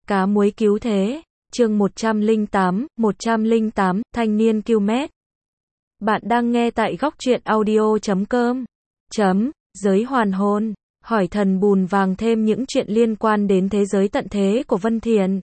Cá muối cứu thế, chương 108, thanh niên cứu mét. Bạn đang nghe tại góc truyện audio.com. Giới hoàn hồn, hỏi thần bùn vàng thêm những chuyện liên quan đến thế giới tận thế của Vân Thiền.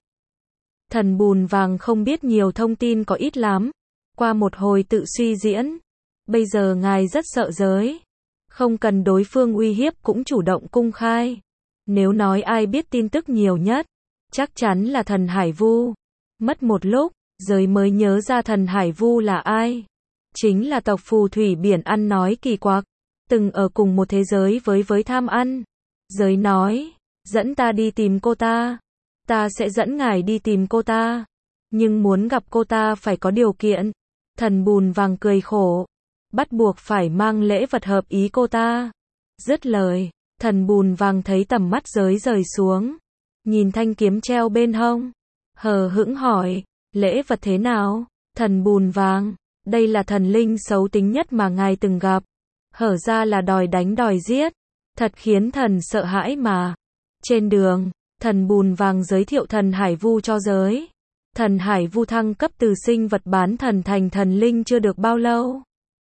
Thần bùn vàng không biết nhiều thông tin có ít lắm. Qua một hồi tự suy diễn, bây giờ ngài rất sợ giới. Không cần đối phương uy hiếp cũng chủ động cung khai. Nếu nói ai biết tin tức nhiều nhất, chắc chắn là thần Hải Vu. Mất một lúc, giới mới nhớ ra thần Hải Vu là ai. Chính là tộc phù thủy biển ăn nói kỳ quặc, từng ở cùng một thế giới với tham ăn. Giới nói, dẫn ta đi tìm cô ta. Ta sẽ dẫn ngài đi tìm cô ta. Nhưng muốn gặp cô ta phải có điều kiện. Thần bùn vàng cười khổ. Bắt buộc phải mang lễ vật hợp ý cô ta. Dứt lời, thần bùn vàng thấy tầm mắt giới rời xuống. Nhìn thanh kiếm treo bên hông. Hờ hững hỏi, lễ vật thế nào? Thần bùn vàng, đây là thần linh xấu tính nhất mà ngài từng gặp. Hở ra là đòi đánh đòi giết. Thật khiến thần sợ hãi mà. Trên đường, thần bùn vàng giới thiệu thần Hải Vu cho giới. Thần Hải Vu thăng cấp từ sinh vật bán thần thành thần linh chưa được bao lâu.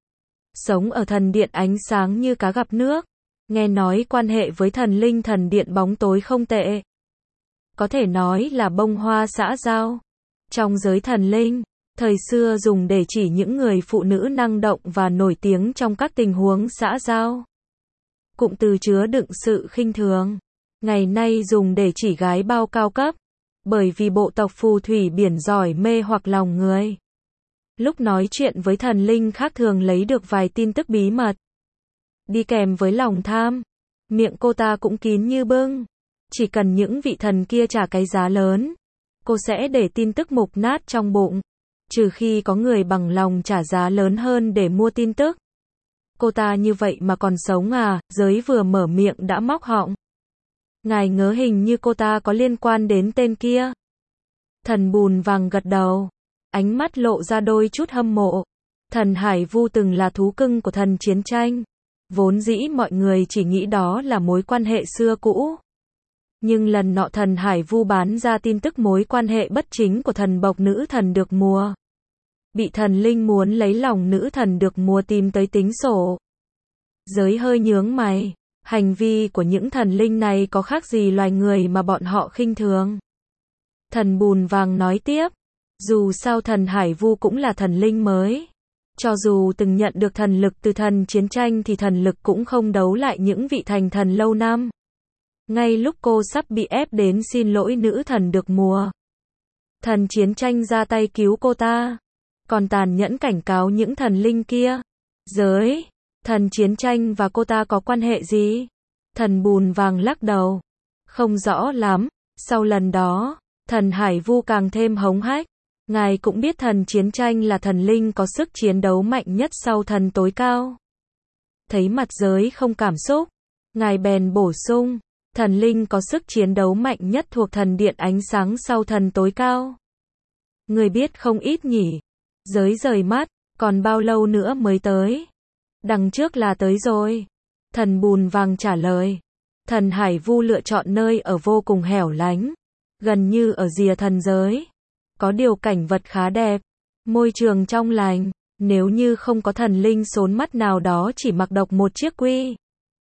Sống ở thần điện ánh sáng như cá gặp nước. Nghe nói quan hệ với thần linh thần điện bóng tối không tệ. Có thể nói là bông hoa xã giao. Trong giới thần linh, thời xưa dùng để chỉ những người phụ nữ năng động và nổi tiếng trong các tình huống xã giao. Cụm từ chứa đựng sự khinh thường. Ngày nay dùng để chỉ gái bao cao cấp. Bởi vì bộ tộc phù thủy biển giỏi mê hoặc lòng người. Lúc nói chuyện với thần linh khác thường lấy được vài tin tức bí mật. Đi kèm với lòng tham. Miệng cô ta cũng kín như bưng. Chỉ cần những vị thần kia trả cái giá lớn, cô sẽ để tin tức mục nát trong bụng. Trừ khi có người bằng lòng trả giá lớn hơn để mua tin tức. Cô ta như vậy mà còn sống à? Giới vừa mở miệng đã móc họng. Ngài ngớ hình như cô ta có liên quan đến tên kia. Thần bùn vàng gật đầu. Ánh mắt lộ ra đôi chút hâm mộ. Thần Hải Vu từng là thú cưng của thần chiến tranh. Vốn dĩ mọi người chỉ nghĩ đó là mối quan hệ xưa cũ. Nhưng lần nọ thần Hải Vu bán ra tin tức mối quan hệ bất chính của thần bộc nữ thần được mùa. Bị thần linh muốn lấy lòng nữ thần được mùa tìm tới tính sổ. Giới hơi nhướng mày. Hành vi của những thần linh này có khác gì loài người mà bọn họ khinh thường. Thần bùn vàng nói tiếp. Dù sao thần Hải Vu cũng là thần linh mới. Cho dù từng nhận được thần lực từ thần chiến tranh thì thần lực cũng không đấu lại những vị thành thần lâu năm. Ngay lúc cô sắp bị ép đến xin lỗi nữ thần được mùa. Thần chiến tranh ra tay cứu cô ta. Còn tàn nhẫn cảnh cáo những thần linh kia. Giới, thần chiến tranh và cô ta có quan hệ gì? Thần bùn vàng lắc đầu. Không rõ lắm. Sau lần đó, thần Hải Vu càng thêm hống hách. Ngài cũng biết thần chiến tranh là thần linh có sức chiến đấu mạnh nhất sau thần tối cao. Thấy mặt giới không cảm xúc, ngài bèn bổ sung, thần linh có sức chiến đấu mạnh nhất thuộc thần điện ánh sáng sau thần tối cao. Người biết không ít nhỉ? Giới rời mắt, còn bao lâu nữa mới tới? Đằng trước là tới rồi. Thần bùn vàng trả lời. Thần Hải Vu lựa chọn nơi ở vô cùng hẻo lánh, gần như ở rìa thần giới. Có điều cảnh vật khá đẹp, môi trường trong lành, nếu như không có thần linh xốn mắt nào đó chỉ mặc độc một chiếc quy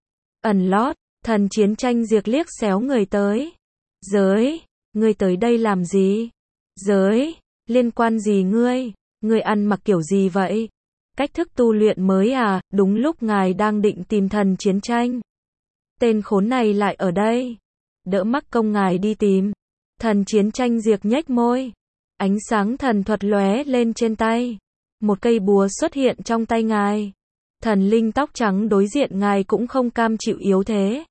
ẩn lót, thần chiến tranh diệt liếc xéo người tới. Giới, ngươi tới đây làm gì? Giới, liên quan gì ngươi? Ngươi ăn mặc kiểu gì vậy? Cách thức tu luyện mới à? Đúng lúc ngài đang định tìm thần chiến tranh. Tên khốn này lại ở đây. Đỡ mắc công ngài đi tìm. Thần chiến tranh diệt nhếch môi. Ánh sáng thần thuật lóe lên trên tay. Một cây búa xuất hiện trong tay ngài. Thần linh tóc trắng đối diện ngài cũng không cam chịu yếu thế.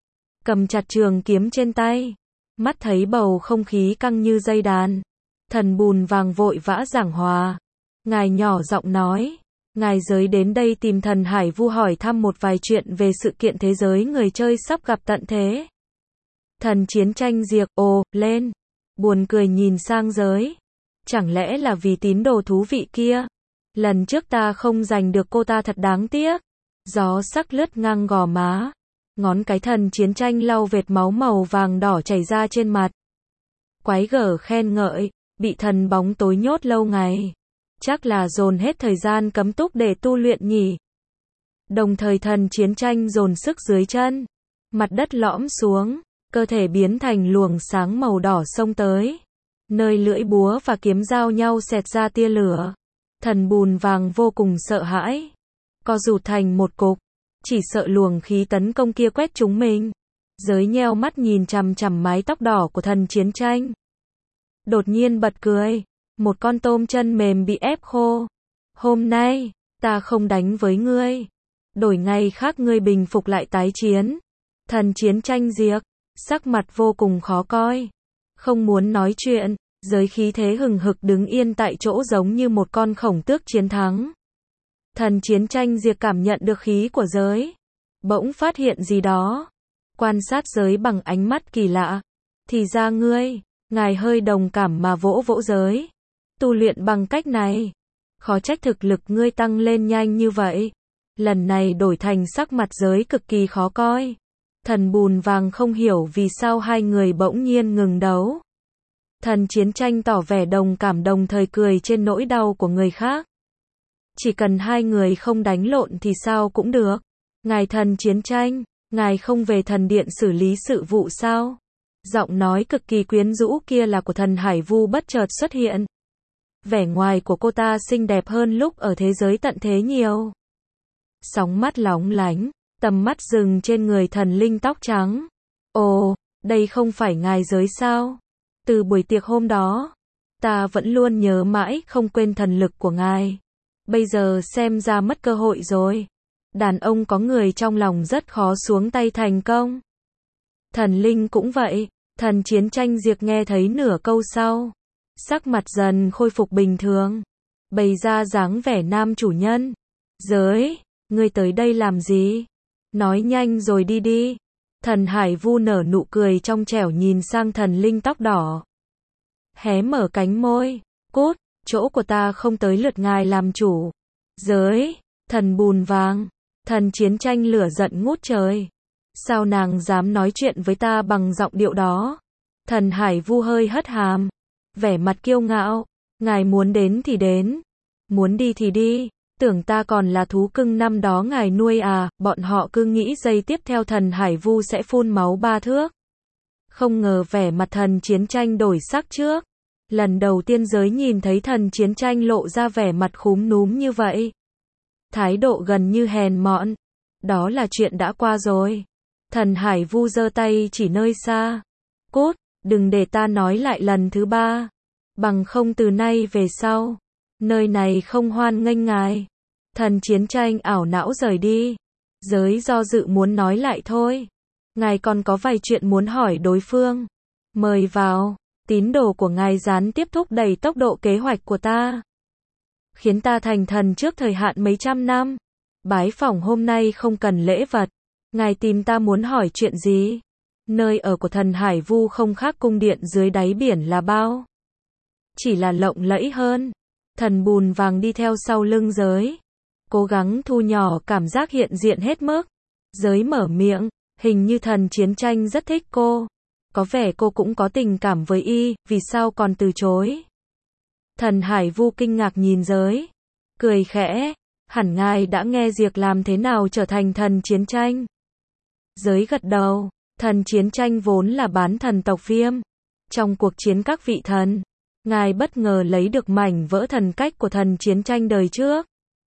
Cầm chặt trường kiếm trên tay. Mắt thấy bầu không khí căng như dây đàn. Thần bùn vàng vội vã giảng hòa. Ngài nhỏ giọng nói. Ngài giới đến đây tìm thần Hải Vu hỏi thăm một vài chuyện về sự kiện thế giới người chơi sắp gặp tận thế. Thần chiến tranh diệt lên. Buồn cười nhìn sang giới. Chẳng lẽ là vì tín đồ thú vị kia? Lần trước ta không giành được cô ta thật đáng tiếc. Gió sắc lướt ngang gò má. Ngón cái thần chiến tranh lau vệt máu màu vàng đỏ chảy ra trên mặt. quái gở khen ngợi, bị thần bóng tối nhốt lâu ngày. Chắc là dồn hết thời gian cấm túc để tu luyện nhỉ. Đồng thời thần chiến tranh dồn sức dưới chân. Mặt đất lõm xuống, cơ thể biến thành luồng sáng màu đỏ xông tới. Nơi lưỡi búa và kiếm giao nhau xẹt ra tia lửa. Thần bùn vàng vô cùng sợ hãi. Co rụt thành một cục. Chỉ sợ luồng khí tấn công kia quét chúng mình. Giới nheo mắt nhìn chằm chằm mái tóc đỏ của thần chiến tranh. Đột nhiên bật cười. Một con tôm chân mềm bị ép khô. Hôm nay, ta không đánh với ngươi. Đổi ngày khác ngươi bình phục lại tái chiến. Thần chiến tranh diệc, sắc mặt vô cùng khó coi. Không muốn nói chuyện, giới khí thế hừng hực đứng yên tại chỗ giống như một con khổng tước chiến thắng. Thần chiến tranh diệc cảm nhận được khí của giới. Bỗng phát hiện gì đó. Quan sát giới bằng ánh mắt kỳ lạ. Thì ra ngươi, ngài hơi đồng cảm mà vỗ vỗ giới. Tu luyện bằng cách này. Khó trách thực lực ngươi tăng lên nhanh như vậy. Lần này đổi thành sắc mặt giới cực kỳ khó coi. Thần bùn vàng không hiểu vì sao hai người bỗng nhiên ngừng đấu. Thần chiến tranh tỏ vẻ đồng cảm đồng thời cười trên nỗi đau của người khác. Chỉ cần hai người không đánh lộn thì sao cũng được. Ngài thần chiến tranh, ngài không về thần điện xử lý sự vụ sao? Giọng nói cực kỳ quyến rũ kia là của thần Hải Vu bất chợt xuất hiện. Vẻ ngoài của cô ta xinh đẹp hơn lúc ở thế giới tận thế nhiều. Sóng mắt lóng lánh, tầm mắt dừng trên người thần linh tóc trắng. Ồ, đây không phải ngài giới sao? Từ buổi tiệc hôm đó, ta vẫn luôn nhớ mãi không quên thần lực của ngài. Bây giờ xem ra mất cơ hội rồi. Đàn ông có người trong lòng rất khó xuống tay thành công. Thần linh cũng vậy, thần chiến tranh diệc nghe thấy nửa câu sau. Sắc mặt dần khôi phục bình thường. Bày ra dáng vẻ nam chủ nhân. Giới, ngươi tới đây làm gì? Nói nhanh rồi đi đi. Thần Hải Vu nở nụ cười trong trẻo nhìn sang thần linh tóc đỏ. Hé mở cánh môi. Cút, chỗ của ta không tới lượt ngài làm chủ. Giới, thần bùn vàng. Thần chiến tranh lửa giận ngút trời. Sao nàng dám nói chuyện với ta bằng giọng điệu đó? Thần Hải Vu hơi hất hàm. Vẻ mặt kiêu ngạo. Ngài muốn đến thì đến. Muốn đi thì đi. Tưởng ta còn là thú cưng năm đó ngài nuôi à? Bọn họ cứ nghĩ giây tiếp theo thần Hải Vu sẽ phun máu 3 thước. Không ngờ vẻ mặt thần chiến tranh đổi sắc trước. Lần đầu tiên giới nhìn thấy thần chiến tranh lộ ra vẻ mặt khúm núm như vậy. Thái độ gần như hèn mọn. Đó là chuyện đã qua rồi. Thần Hải Vu giơ tay chỉ nơi xa. Cút, đừng để ta nói lại lần thứ 3. Bằng không từ nay về sau. Nơi này không hoan nghênh ngài. Thần chiến tranh ảo não rời đi. Giới do dự muốn nói lại thôi. Ngài còn có vài chuyện muốn hỏi đối phương. Mời vào. Tín đồ của ngài gián tiếp thúc đẩy tốc độ kế hoạch của ta. Khiến ta thành thần trước thời hạn mấy trăm năm. Bái phỏng hôm nay không cần lễ vật. Ngài tìm ta muốn hỏi chuyện gì? Nơi ở của thần Hải Vu không khác cung điện dưới đáy biển là bao. Chỉ là lộng lẫy hơn. Thần bùn vàng đi theo sau lưng giới. Cố gắng thu nhỏ cảm giác hiện diện hết mức. Giới mở miệng. Hình như thần chiến tranh rất thích cô. Có vẻ cô cũng có tình cảm với y. Vì sao còn từ chối? Thần Hải Vu kinh ngạc nhìn giới. Cười khẽ. Hẳn ngài đã nghe diệc làm thế nào trở thành thần chiến tranh. Giới gật đầu. Thần chiến tranh vốn là bán thần tộc Viêm. Trong cuộc chiến các vị thần, ngài bất ngờ lấy được mảnh vỡ thần cách của thần chiến tranh đời trước.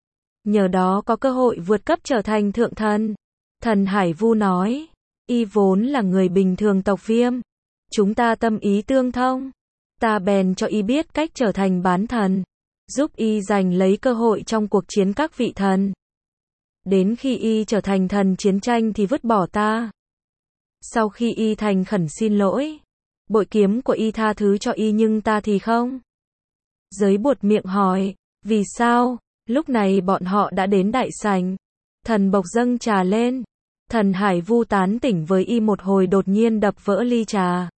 Nhờ đó có cơ hội vượt cấp trở thành thượng thần. Thần Hải Vu nói. Y vốn là người bình thường tộc Viêm. Chúng ta tâm ý tương thông. Ta bèn cho y biết cách trở thành bán thần. Giúp y giành lấy cơ hội trong cuộc chiến các vị thần. Đến khi y trở thành thần chiến tranh thì vứt bỏ ta. Sau khi y thành khẩn xin lỗi, bội kiếm của y tha thứ cho y nhưng ta thì không. Giới buột miệng hỏi, vì sao? Lúc này bọn họ đã đến đại sảnh. Thần bộc dâng trà lên. Thần Hải Vu tán tỉnh với y một hồi đột nhiên đập vỡ ly trà.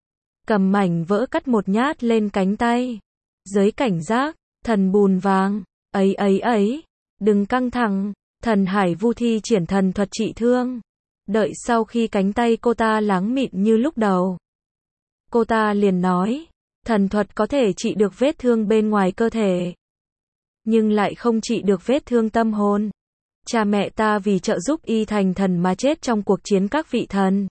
Cầm mảnh vỡ cắt một nhát lên cánh tay. Giới cảnh giác, thần bùn vàng, ấy, đừng căng thẳng. Thần Hải Vu thi triển thần thuật trị thương. Đợi sau khi cánh tay cô ta láng mịn như lúc đầu, Cô ta liền nói, thần thuật có thể trị được vết thương bên ngoài cơ thể, nhưng lại không trị được vết thương tâm hồn. Cha mẹ ta vì trợ giúp y thành thần mà chết trong cuộc chiến các vị thần.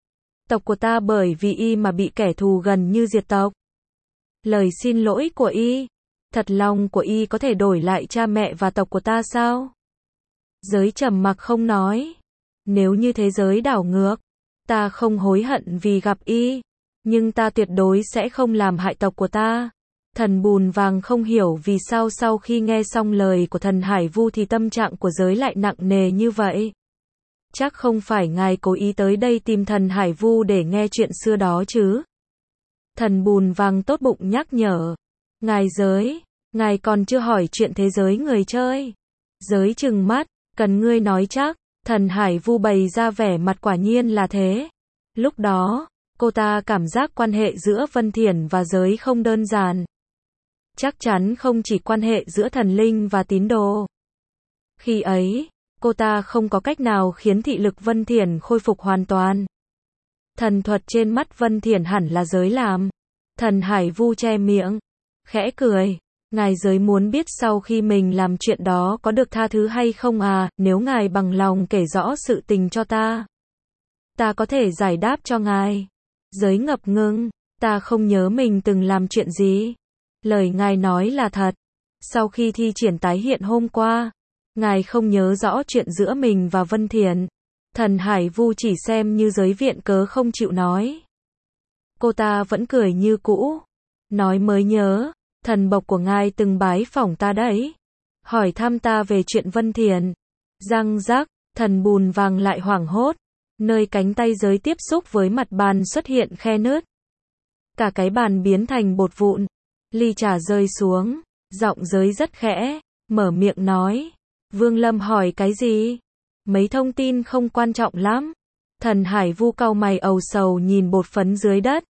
Tộc của ta bởi vì y mà bị kẻ thù gần như diệt tộc. Lời xin lỗi của y, thật lòng của y có thể đổi lại cha mẹ và tộc của ta sao? Giới trầm mặc không nói. Nếu như thế giới đảo ngược, ta không hối hận vì gặp y, nhưng ta tuyệt đối sẽ không làm hại tộc của ta. Thần Bùn Vàng không hiểu vì sao sau khi nghe xong lời của thần Hải Vu thì tâm trạng của giới lại nặng nề như vậy. Chắc không phải ngài cố ý tới đây tìm thần Hải Vu để nghe chuyện xưa đó chứ? Thần Bùn Vàng tốt bụng nhắc nhở. Ngài Giới, ngài còn chưa hỏi chuyện thế giới người chơi. Giới trừng mắt, cần ngươi nói chắc. Thần Hải Vu bày ra vẻ mặt quả nhiên là thế. Lúc đó, cô ta cảm giác quan hệ giữa Vân Thiển và Giới không đơn giản. Chắc chắn không chỉ quan hệ giữa thần linh và tín đồ. Khi ấy, cô ta không có cách nào khiến thị lực Vân Thiển khôi phục hoàn toàn. Thần thuật trên mắt Vân Thiển hẳn là Giới làm. Thần Hải Vu che miệng, khẽ cười. Ngài Giới muốn biết sau khi mình làm chuyện đó có được tha thứ hay không à? Nếu ngài bằng lòng kể rõ sự tình cho ta, ta có thể giải đáp cho ngài. Giới ngập ngừng, ta không nhớ mình từng làm chuyện gì. Lời ngài nói là thật. Sau khi thi triển tái hiện hôm qua, ngài không nhớ rõ chuyện giữa mình và Vân Thiển. Thần Hải Vu chỉ xem như Giới viện cớ không chịu nói. Cô ta vẫn cười như cũ. Nói mới nhớ, thần bộc của ngài từng bái phỏng ta đấy. Hỏi thăm ta về chuyện Vân Thiển. Răng rắc, thần Bùn Vàng lại hoảng hốt. Nơi cánh tay Giới tiếp xúc với mặt bàn xuất hiện khe nứt. Cả cái bàn biến thành bột vụn. Ly trà rơi xuống. Giọng Giới rất khẽ, mở miệng nói. Vương Lâm hỏi cái gì? Mấy thông tin không quan trọng lắm. Thần Hải Vu cau mày ầu sầu nhìn bột phấn dưới đất.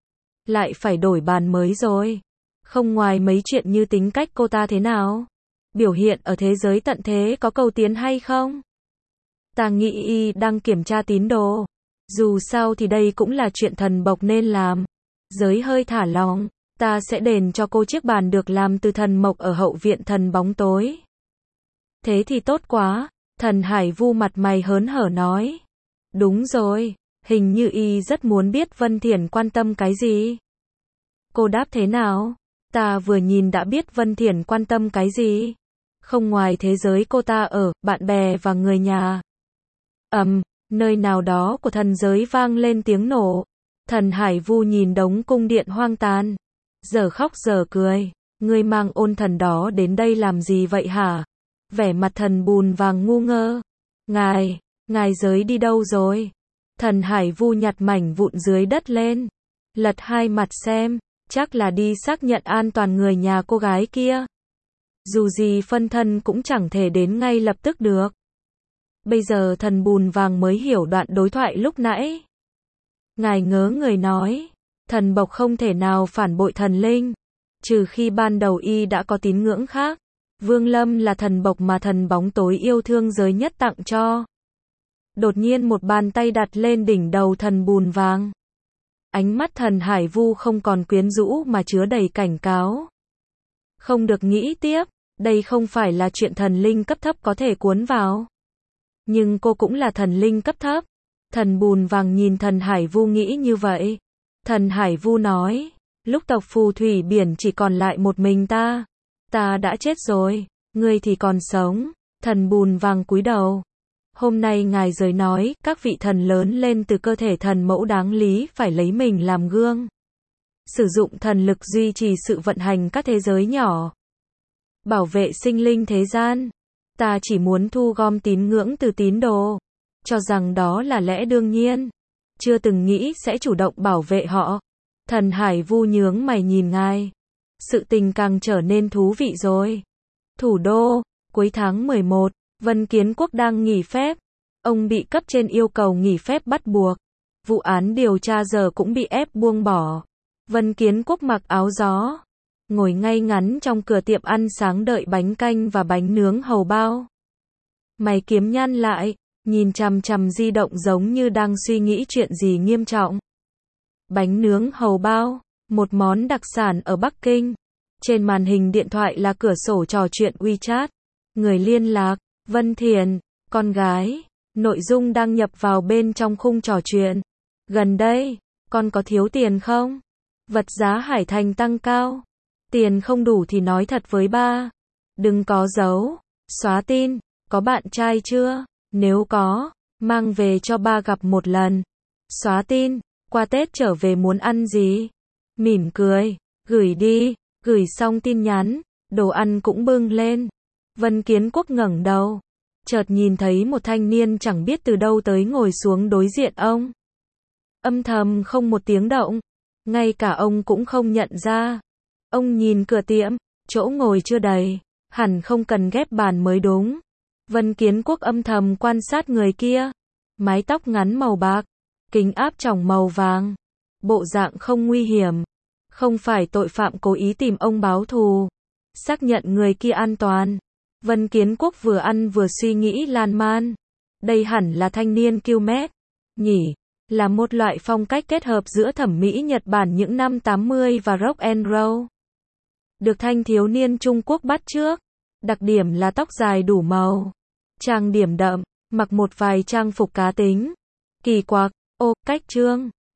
Lại phải đổi bàn mới rồi. Không ngoài mấy chuyện như tính cách cô ta thế nào, biểu hiện ở thế giới tận thế có cầu tiến hay không. Ta nghĩ y đang kiểm tra tín đồ. Dù sao thì đây cũng là chuyện thần bộc nên làm. Giới hơi thả lỏng. Ta sẽ đền cho cô chiếc bàn được làm từ thần mộc ở hậu viện thần bóng tối. Thế thì tốt quá. Thần Hải Vu mặt mày hớn hở nói. Đúng rồi, hình như y rất muốn biết Vân Thiển quan tâm cái gì. Cô đáp thế nào? Ta vừa nhìn đã biết Vân Thiển quan tâm cái gì. Không ngoài thế giới cô ta ở, bạn bè và người nhà. Nơi nào đó của thần giới vang lên tiếng nổ. Thần Hải Vu nhìn đống cung điện hoang tàn. Giờ khóc giờ cười. Ngươi mang ôn thần đó đến đây làm gì vậy hả? Vẻ mặt thần Bùn Vàng ngu ngơ. Ngài Giới đi đâu rồi? Thần Hải Vu nhặt mảnh vụn dưới đất lên. Lật hai mặt xem. Chắc là đi xác nhận an toàn người nhà cô gái kia. Dù gì phân thân cũng chẳng thể đến ngay lập tức được. Bây giờ thần Bùn Vàng mới hiểu đoạn đối thoại lúc nãy. Ngài ngớ người nói. Thần bộc không thể nào phản bội thần linh. Trừ khi ban đầu y đã có tín ngưỡng khác. Vương Lâm là thần bộc mà thần bóng tối yêu thương Giới nhất tặng cho. Đột nhiên một bàn tay đặt lên đỉnh đầu thần Bùn Vàng. Ánh mắt thần Hải Vu không còn quyến rũ mà chứa đầy cảnh cáo. Không được nghĩ tiếp, đây không phải là chuyện thần linh cấp thấp có thể cuốn vào. Nhưng cô cũng là thần linh cấp thấp. Thần Bùn Vàng nhìn thần Hải Vu nghĩ như vậy. Thần Hải Vu nói, lúc tộc phù thủy biển chỉ còn lại một mình ta. Ta đã chết rồi, ngươi thì còn sống. Thần Bùn Vàng cúi đầu. Hôm nay ngài Giới nói, các vị thần lớn lên từ cơ thể thần mẫu đáng lý phải lấy mình làm gương. Sử dụng thần lực duy trì sự vận hành các thế giới nhỏ. Bảo vệ sinh linh thế gian. Ta chỉ muốn thu gom tín ngưỡng từ tín đồ. Cho rằng đó là lẽ đương nhiên. Chưa từng nghĩ sẽ chủ động bảo vệ họ. Thần Hải Vu nhướng mày nhìn ngài. Sự tình càng trở nên thú vị rồi. Thủ đô, cuối tháng 11. Vân Kiến Quốc đang nghỉ phép. Ông bị cấp trên yêu cầu nghỉ phép bắt buộc. Vụ án điều tra giờ cũng bị ép buông bỏ. Vân Kiến Quốc mặc áo gió. Ngồi ngay ngắn trong cửa tiệm ăn sáng đợi bánh canh và bánh nướng hầu bao. Mày kiếm nhăn lại, nhìn chằm chằm di động giống như đang suy nghĩ chuyện gì nghiêm trọng. bánh nướng hầu bao, một món đặc sản ở Bắc Kinh. Trên màn hình điện thoại là cửa sổ trò chuyện WeChat. Người liên lạc, Vân Thiền, con gái. Nội dung đăng nhập vào bên trong khung trò chuyện. Gần đây, con có thiếu tiền không? Vật giá Hải Thành tăng cao. Tiền không đủ thì nói thật với ba. Đừng có giấu. Xóa tin. Có bạn trai chưa? Nếu có, mang về cho ba gặp một lần. Xóa tin. Qua Tết trở về muốn ăn gì? Mỉm cười. Gửi đi. Gửi xong tin nhắn, đồ ăn cũng bưng lên. Vân Kiến Quốc ngẩng đầu, chợt nhìn thấy một thanh niên chẳng biết từ đâu tới ngồi xuống đối diện ông. Âm thầm không một tiếng động, ngay cả ông cũng không nhận ra. Ông nhìn cửa tiệm, chỗ ngồi chưa đầy, hẳn không cần ghép bàn mới đúng. Vân Kiến Quốc âm thầm quan sát người kia, mái tóc ngắn màu bạc, kính áp tròng màu vàng, bộ dạng không nguy hiểm. Không phải tội phạm cố ý tìm ông báo thù. Xác nhận người kia an toàn. Vân Kiến Quốc vừa ăn vừa suy nghĩ lan man. Đây hẳn là thanh niên Q-Med nhỉ? Là một loại phong cách kết hợp giữa thẩm mỹ Nhật Bản những năm 80 và rock and roll. Được thanh thiếu niên Trung Quốc bắt chước. Đặc điểm là tóc dài đủ màu. Trang điểm đậm, mặc một vài trang phục cá tính. Kỳ quặc, cách trương.